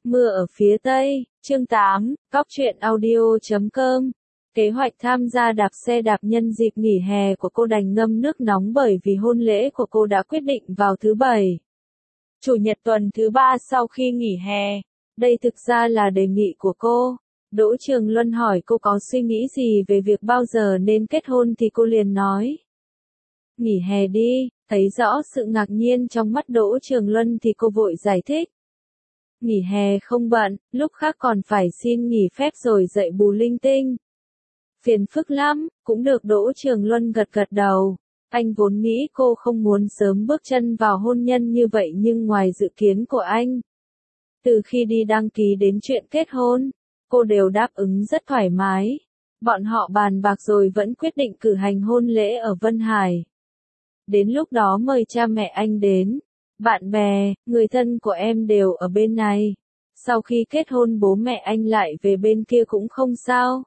Mưa ở phía Tây, chương 8, Cóc truyện audio.com. Kế hoạch tham gia đạp xe đạp nhân dịp nghỉ hè của cô đành ngâm nước nóng bởi vì hôn lễ của cô đã quyết định vào thứ Bảy, Chủ nhật tuần thứ 3 sau khi nghỉ hè. Đây thực ra là đề nghị của cô. Đỗ Trường Luân hỏi cô có suy nghĩ gì về việc bao giờ nên kết hôn thì cô liền nói: nghỉ hè đi. Thấy rõ sự ngạc nhiên trong mắt Đỗ Trường Luân thì cô vội giải thích: nghỉ hè không bận, lúc khác còn phải xin nghỉ phép rồi dậy bù linh tinh. Phiền phức lắm, cũng được. Đỗ Trường Luân gật gật đầu. Anh vốn nghĩ cô không muốn sớm bước chân vào hôn nhân như vậy nhưng ngoài dự kiến của anh, từ khi đi đăng ký đến chuyện kết hôn, cô đều đáp ứng rất thoải mái. Bọn họ bàn bạc rồi vẫn quyết định cử hành hôn lễ ở Vân Hải. Đến lúc đó mời cha mẹ anh đến, bạn bè, người thân của em đều ở bên này. Sau khi kết hôn bố mẹ anh lại về bên kia cũng không sao.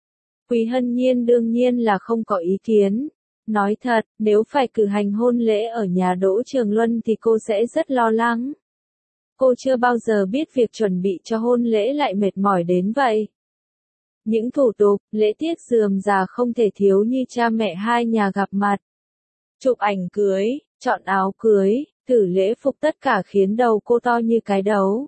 Quý Hân Nhiên đương nhiên là không có ý kiến. Nói thật, nếu phải cử hành hôn lễ ở nhà Đỗ Trường Luân thì cô sẽ rất lo lắng. Cô chưa bao giờ biết việc chuẩn bị cho hôn lễ lại mệt mỏi đến vậy. Những thủ tục, lễ tiết rườm rà không thể thiếu như cha mẹ hai nhà gặp mặt, chụp ảnh cưới, chọn áo cưới, thử lễ phục, tất cả khiến đầu cô to như cái đấu.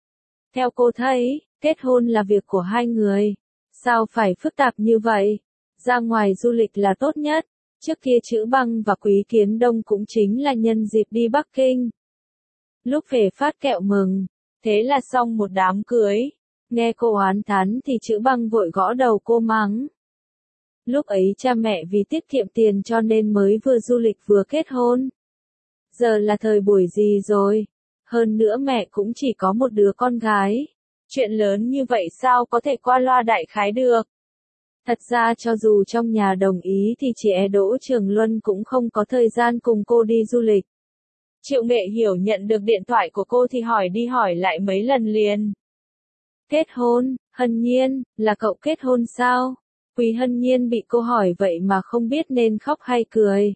Theo cô thấy, kết hôn là việc của hai người. Sao phải phức tạp như vậy? Ra ngoài du lịch là tốt nhất. Trước kia Chữ Băng và Quý Kiến Đông cũng chính là nhân dịp đi Bắc Kinh. Lúc về phát kẹo mừng, thế là xong một đám cưới. Nghe cô oán thán thì Chữ Băng vội gõ đầu cô mắng. Lúc ấy cha mẹ vì tiết kiệm tiền cho nên mới vừa du lịch vừa kết hôn. Giờ là thời buổi gì rồi? Hơn nữa mẹ cũng chỉ có một đứa con gái. Chuyện lớn như vậy sao có thể qua loa đại khái được? Thật ra cho dù trong nhà đồng ý thì chị Đỗ Trường Luân cũng không có thời gian cùng cô đi du lịch. Triệu Nghệ Hiểu nhận được điện thoại của cô thì hỏi đi hỏi lại mấy lần liền. Kết hôn, Hân Nhiên, là cậu kết hôn sao? Quý Hân Nhiên bị cô hỏi vậy mà không biết nên khóc hay cười.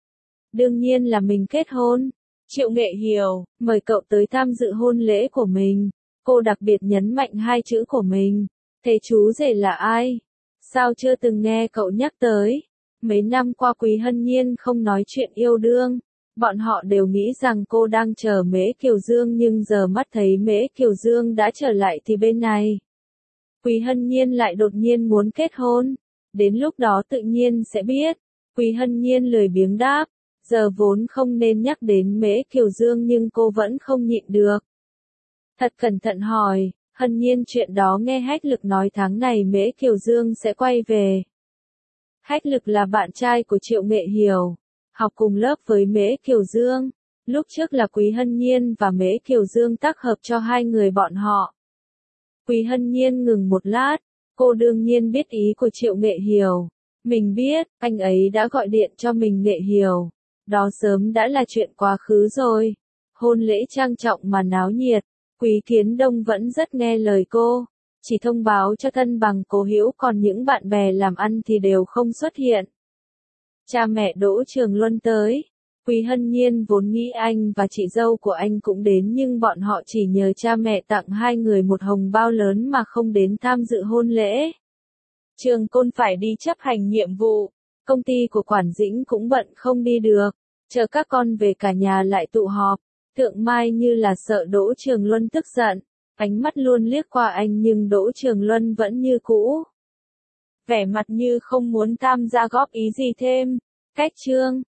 Đương nhiên là mình kết hôn. Triệu Nghệ Hiểu, mời cậu tới tham dự hôn lễ của mình. Cô đặc biệt nhấn mạnh hai chữ của mình. Thế chú rể là ai? Sao chưa từng nghe cậu nhắc tới? Mấy năm qua Quý Hân Nhiên không nói chuyện yêu đương. Bọn họ đều nghĩ rằng cô đang chờ Mễ Kiều Dương nhưng giờ mắt thấy Mễ Kiều Dương đã trở lại thì bên này, Quý Hân Nhiên lại đột nhiên muốn kết hôn. Đến lúc đó tự nhiên sẽ biết. Quý Hân Nhiên lười biếng đáp. Giờ vốn không nên nhắc đến Mễ Kiều Dương nhưng cô vẫn không nhịn được. Thật cẩn thận hỏi, Hân Nhiên chuyện đó nghe Hách Lực nói tháng này Mễ Kiều Dương sẽ quay về. Hách Lực là bạn trai của Triệu Nghệ Hiểu, học cùng lớp với Mễ Kiều Dương. Lúc trước là Quý Hân Nhiên và Mễ Kiều Dương tác hợp cho hai người bọn họ. Quý Hân Nhiên ngừng một lát, cô đương nhiên biết ý của Triệu Nghệ Hiểu. Mình biết, anh ấy đã gọi điện cho mình. Nghệ Hiểu, đó sớm đã là chuyện quá khứ rồi. Hôn lễ trang trọng mà náo nhiệt. Quý Kiến Đông vẫn rất nghe lời cô, chỉ thông báo cho thân bằng cố hữu còn những bạn bè làm ăn thì đều không xuất hiện. Cha mẹ Đỗ Trường Luân tới. Quý Hân Nhiên vốn nghĩ anh và chị dâu của anh cũng đến nhưng bọn họ chỉ nhờ cha mẹ tặng hai người một hồng bao lớn mà không đến tham dự hôn lễ. Trường Côn phải đi chấp hành nhiệm vụ, công ty của Quản Dĩnh cũng bận không đi được, chờ các con về cả nhà lại tụ họp. Thượng Mai như là sợ Đỗ Trường Luân tức giận, ánh mắt luôn liếc qua anh nhưng Đỗ Trường Luân vẫn như cũ. Vẻ mặt như không muốn tham gia góp ý gì thêm. Cách chương